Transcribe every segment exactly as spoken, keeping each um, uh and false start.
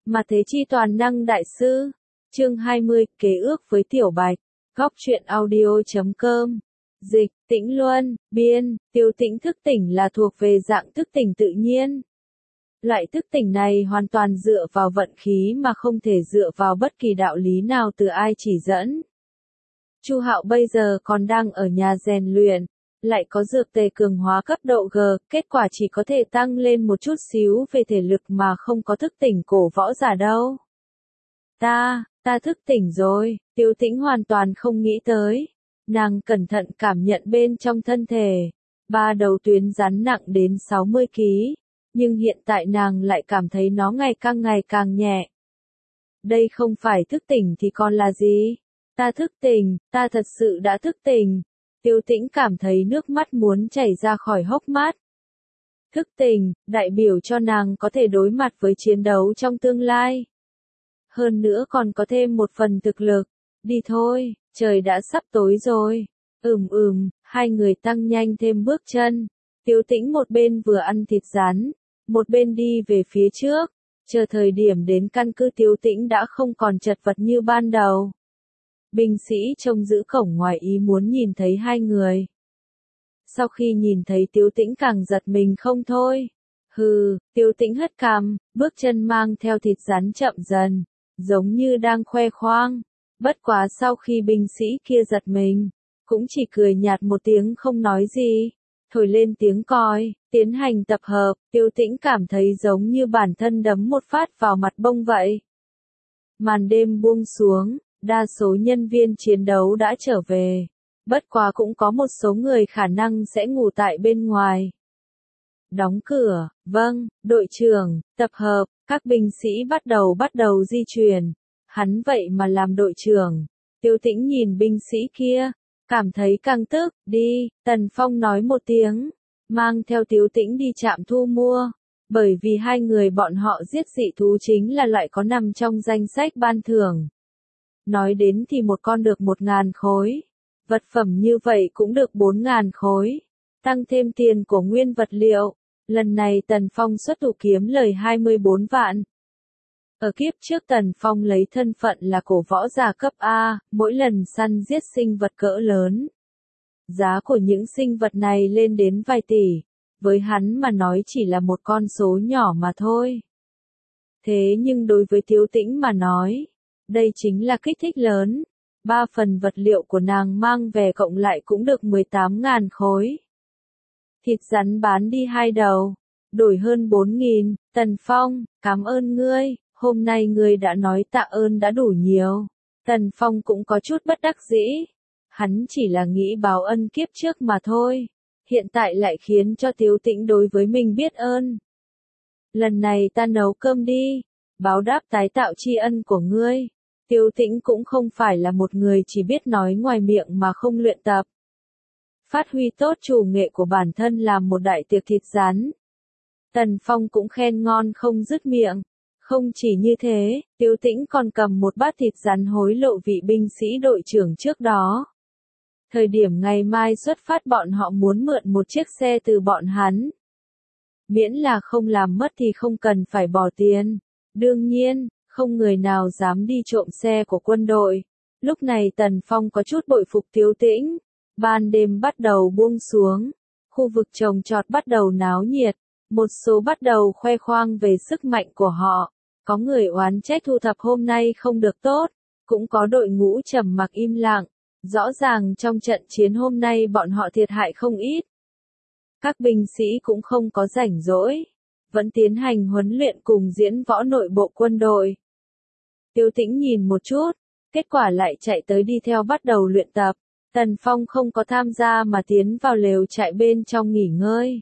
Mà thế chi toàn năng đại sư. Chương hai mươi, kế ước với Tiểu Bạch. Góc truyện audio chấm com. Dịch, Tĩnh Luân, biên, Tiêu Tĩnh thức tỉnh là thuộc về dạng thức tỉnh tự nhiên. Loại thức tỉnh này hoàn toàn dựa vào vận khí mà không thể dựa vào bất kỳ đạo lý nào từ ai chỉ dẫn. Chu Hạo bây giờ còn đang ở nhà rèn luyện, lại có dược tề cường hóa cấp độ G, kết quả chỉ có thể tăng lên một chút xíu về thể lực mà không có thức tỉnh cổ võ giả đâu. Ta, ta thức tỉnh rồi, Tiêu Tĩnh hoàn toàn không nghĩ tới. Nàng cẩn thận cảm nhận bên trong thân thể, ba đầu tuyến rắn nặng đến sáu mươi ki lô gam, nhưng hiện tại nàng lại cảm thấy nó ngày càng ngày càng nhẹ. Đây không phải thức tỉnh thì còn là gì? Ta thức tỉnh, ta thật sự đã thức tỉnh. Tiêu Tĩnh cảm thấy nước mắt muốn chảy ra khỏi hốc mắt. Thức tỉnh, đại biểu cho nàng có thể đối mặt với chiến đấu trong tương lai. Hơn nữa còn có thêm một phần thực lực. Đi thôi, trời đã sắp tối rồi. Ừm ừm, hai người tăng nhanh thêm bước chân. Tiêu Tĩnh một bên vừa ăn thịt rắn, một bên đi về phía trước. Chờ thời điểm đến căn cứ Tiêu Tĩnh đã không còn chật vật như ban đầu. Binh sĩ trông giữ cổng ngoài ý muốn nhìn thấy hai người. Sau khi nhìn thấy Tiêu Tĩnh càng giật mình không thôi. Hừ, Tiêu Tĩnh hất cằm, bước chân mang theo thịt rắn chậm dần, giống như đang khoe khoang. Bất quá sau khi binh sĩ kia giật mình, cũng chỉ cười nhạt một tiếng không nói gì, thổi lên tiếng còi, tiến hành tập hợp. Tiêu Tĩnh cảm thấy giống như bản thân đấm một phát vào mặt bông vậy. Màn đêm buông xuống, đa số nhân viên chiến đấu đã trở về, bất quá cũng có một số người khả năng sẽ ngủ tại bên ngoài. Đóng cửa, vâng, đội trưởng, tập hợp, các binh sĩ bắt đầu bắt đầu di chuyển. Hắn vậy mà làm đội trưởng. Tiêu Tĩnh nhìn binh sĩ kia, cảm thấy căng tức. Đi, Tần Phong nói một tiếng, mang theo Tiêu Tĩnh đi trạm thu mua. Bởi vì hai người bọn họ giết dị thú chính là loại có nằm trong danh sách ban thưởng. Nói đến thì một con được một ngàn khối. Vật phẩm như vậy cũng được bốn ngàn khối. Tăng thêm tiền của nguyên vật liệu. Lần này Tần Phong xuất thủ kiếm lời hai mươi bốn vạn. Ở kiếp trước Tần Phong lấy thân phận là cổ võ giả cấp A, mỗi lần săn giết sinh vật cỡ lớn. Giá của những sinh vật này lên đến vài tỷ, với hắn mà nói chỉ là một con số nhỏ mà thôi. Thế nhưng đối với Tiêu Tĩnh mà nói, đây chính là kích thích lớn. Ba phần vật liệu của nàng mang về cộng lại cũng được mười tám ngàn khối. Thịt rắn bán đi hai đầu, đổi hơn bốn nghìn. Tần Phong, cảm ơn ngươi. Hôm nay ngươi đã nói tạ ơn đã đủ nhiều. Tần Phong cũng có chút bất đắc dĩ. Hắn chỉ là nghĩ báo ân kiếp trước mà thôi. Hiện tại lại khiến cho Tiêu Tĩnh đối với mình biết ơn. Lần này ta nấu cơm đi. Báo đáp tái tạo tri ân của ngươi. Tiêu Tĩnh cũng không phải là một người chỉ biết nói ngoài miệng mà không luyện tập. Phát huy tốt chủ nghệ của bản thân làm một đại tiệc thịt rắn. Tần Phong cũng khen ngon không dứt miệng. Không chỉ như thế, Tiêu Tĩnh còn cầm một bát thịt rắn hối lộ vị binh sĩ đội trưởng trước đó. Thời điểm ngày mai xuất phát bọn họ muốn mượn một chiếc xe từ bọn hắn. Miễn là không làm mất thì không cần phải bỏ tiền. Đương nhiên, không người nào dám đi trộm xe của quân đội. Lúc này Tần Phong có chút bội phục Tiêu Tĩnh. Ban đêm bắt đầu buông xuống. Khu vực trồng trọt bắt đầu náo nhiệt. Một số bắt đầu khoe khoang về sức mạnh của họ. Có người oán trách thu thập hôm nay không được tốt, cũng có đội ngũ trầm mặc im lặng. Rõ ràng trong trận chiến hôm nay bọn họ thiệt hại không ít. Các binh sĩ cũng không có rảnh rỗi, vẫn tiến hành huấn luyện cùng diễn võ nội bộ quân đội. Tiêu Tĩnh nhìn một chút, kết quả lại chạy tới đi theo bắt đầu luyện tập. Tần Phong không có tham gia mà tiến vào lều trại bên trong nghỉ ngơi.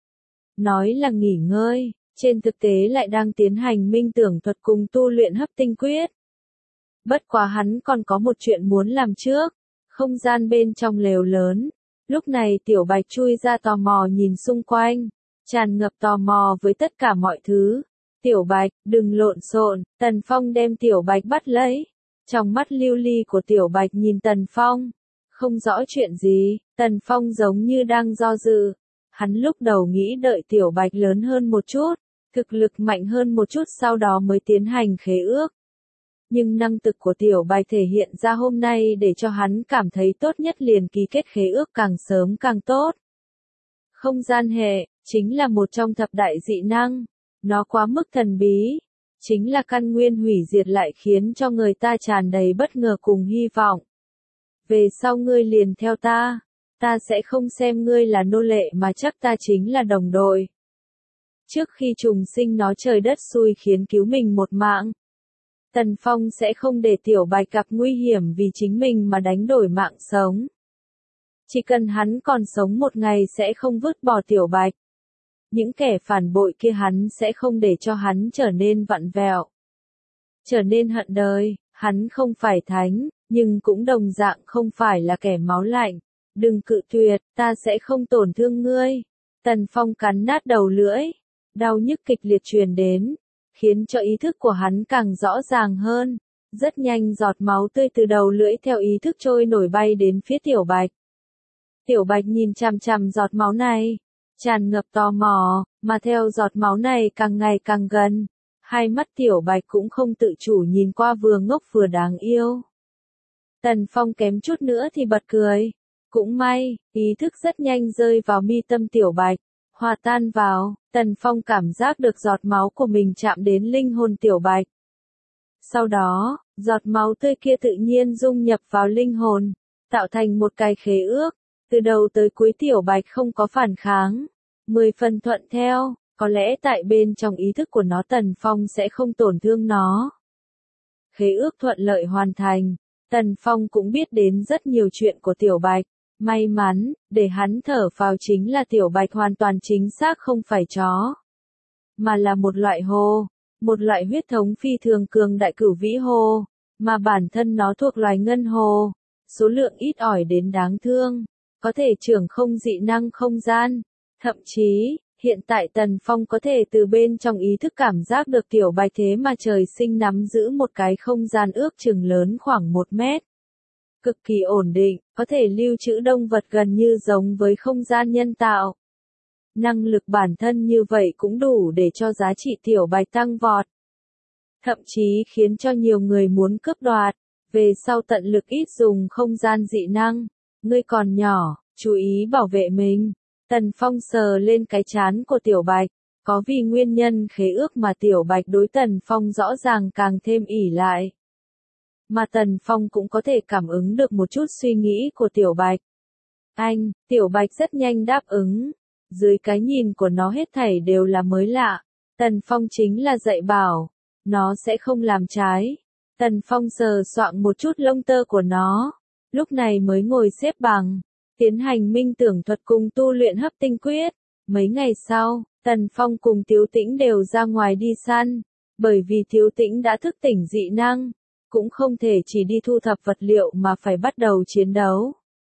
Nói là nghỉ ngơi. Trên thực tế lại đang tiến hành minh tưởng thuật cùng tu luyện hấp tinh quyết. Bất quá hắn còn có một chuyện muốn làm trước. Không gian bên trong lều lớn. Lúc này Tiểu Bạch chui ra tò mò nhìn xung quanh. Tràn ngập tò mò với tất cả mọi thứ. Tiểu Bạch, đừng lộn xộn. Tần Phong đem Tiểu Bạch bắt lấy. Trong mắt lưu ly của Tiểu Bạch nhìn Tần Phong. Không rõ chuyện gì. Tần Phong giống như đang do dự. Hắn lúc đầu nghĩ đợi Tiểu Bạch lớn hơn một chút. thực lực mạnh hơn một chút sau đó mới tiến hành khế ước. Nhưng năng lực của Tiểu Bạch thể hiện ra hôm nay để cho hắn cảm thấy tốt nhất liền ký kết khế ước càng sớm càng tốt. Không gian hệ, chính là một trong thập đại dị năng. Nó quá mức thần bí. Chính là căn nguyên hủy diệt lại khiến cho người ta tràn đầy bất ngờ cùng hy vọng. Về sau ngươi liền theo ta. Ta sẽ không xem ngươi là nô lệ mà chắc ta chính là đồng đội. Trước khi trùng sinh nó trời đất xui khiến cứu mình một mạng. Tần Phong sẽ không để Tiểu Bạch gặp nguy hiểm vì chính mình mà đánh đổi mạng sống. Chỉ cần hắn còn sống một ngày sẽ không vứt bỏ Tiểu Bạch. Những kẻ phản bội kia hắn sẽ không để cho hắn trở nên vặn vẹo. Trở nên hận đời, hắn không phải thánh, nhưng cũng đồng dạng không phải là kẻ máu lạnh. Đừng cự tuyệt, ta sẽ không tổn thương ngươi. Tần Phong cắn nát đầu lưỡi. Đau nhức kịch liệt truyền đến. Khiến cho ý thức của hắn càng rõ ràng hơn. Rất nhanh giọt máu tươi từ đầu lưỡi theo ý thức trôi nổi bay đến phía Tiểu Bạch. Tiểu Bạch nhìn chằm chằm giọt máu này. Tràn ngập tò mò, mà theo giọt máu này càng ngày càng gần. Hai mắt Tiểu Bạch cũng không tự chủ nhìn qua vừa ngốc vừa đáng yêu. Tần Phong kém chút nữa thì bật cười. Cũng may, ý thức rất nhanh rơi vào mi tâm Tiểu Bạch. Hòa tan vào, Tần Phong cảm giác được giọt máu của mình chạm đến linh hồn Tiểu Bạch. Sau đó, giọt máu tươi kia tự nhiên dung nhập vào linh hồn, tạo thành một cái khế ước. Từ đầu tới cuối Tiểu Bạch không có phản kháng. Mười phần thuận theo, có lẽ tại bên trong ý thức của nó Tần Phong sẽ không tổn thương nó. Khế ước thuận lợi hoàn thành, Tần Phong cũng biết đến rất nhiều chuyện của Tiểu Bạch. May mắn, để hắn thở phào chính là Tiểu Bạch hoàn toàn chính xác không phải chó. Mà là một loại hồ, một loại huyết thống phi thường cường đại cửu vĩ hồ, mà bản thân nó thuộc loài ngân hồ. Số lượng ít ỏi đến đáng thương, có thể trưởng không dị năng không gian. Thậm chí, hiện tại Tần Phong có thể từ bên trong ý thức cảm giác được Tiểu Bạch thế mà trời sinh nắm giữ một cái không gian ước chừng lớn khoảng một mét. Cực kỳ ổn định, có thể lưu trữ động vật gần như giống với không gian nhân tạo. Năng lực bản thân như vậy cũng đủ để cho giá trị Tiểu Bạch tăng vọt. Thậm chí khiến cho nhiều người muốn cướp đoạt, về sau tận lực ít dùng không gian dị năng. Ngươi còn nhỏ, chú ý bảo vệ mình. Tần Phong sờ lên cái trán của Tiểu Bạch, có vì nguyên nhân khế ước mà Tiểu Bạch đối Tần Phong rõ ràng càng thêm ỷ lại. Mà Tần Phong cũng có thể cảm ứng được một chút suy nghĩ của Tiểu Bạch. Anh, Tiểu Bạch rất nhanh đáp ứng. Dưới cái nhìn của nó hết thảy đều là mới lạ. Tần Phong chính là dạy bảo. Nó sẽ không làm trái. Tần Phong sờ soạng một chút lông tơ của nó. Lúc này mới ngồi xếp bằng. Tiến hành minh tưởng thuật cùng tu luyện hấp tinh quyết. Mấy ngày sau, Tần Phong cùng Tiếu Tĩnh đều ra ngoài đi săn. Bởi vì Tiếu Tĩnh đã thức tỉnh dị năng. Cũng không thể chỉ đi thu thập vật liệu mà phải bắt đầu chiến đấu.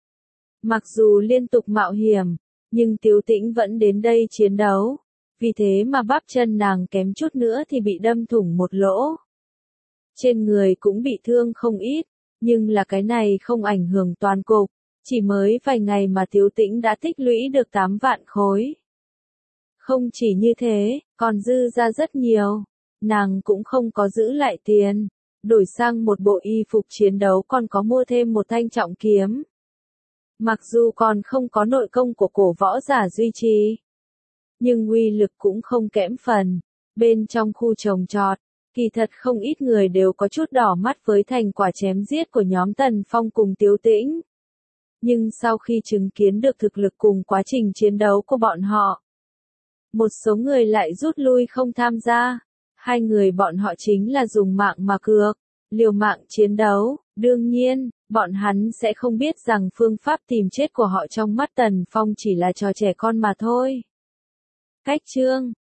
Mặc dù liên tục mạo hiểm, nhưng Tiếu Tĩnh vẫn đến đây chiến đấu. Vì thế mà bắp chân nàng kém chút nữa thì bị đâm thủng một lỗ. Trên người cũng bị thương không ít, nhưng là cái này không ảnh hưởng toàn cục. Chỉ mới vài ngày mà Tiếu Tĩnh đã tích lũy được tám vạn khối. Không chỉ như thế, còn dư ra rất nhiều. Nàng cũng không có giữ lại tiền. Đổi sang một bộ y phục chiến đấu còn có mua thêm một thanh trọng kiếm. Mặc dù còn không có nội công của cổ võ giả duy trì, nhưng uy lực cũng không kém phần. Bên trong khu trồng trọt, kỳ thật không ít người đều có chút đỏ mắt với thành quả chém giết của nhóm Tần Phong cùng Tiếu Tĩnh. Nhưng sau khi chứng kiến được thực lực cùng quá trình chiến đấu của bọn họ, một số người lại rút lui không tham gia. Hai người bọn họ chính là dùng mạng mà cược, liều mạng chiến đấu. Đương nhiên, bọn hắn sẽ không biết rằng phương pháp tìm chết của họ trong mắt Tần Phong chỉ là trò trẻ con mà thôi. Cách chương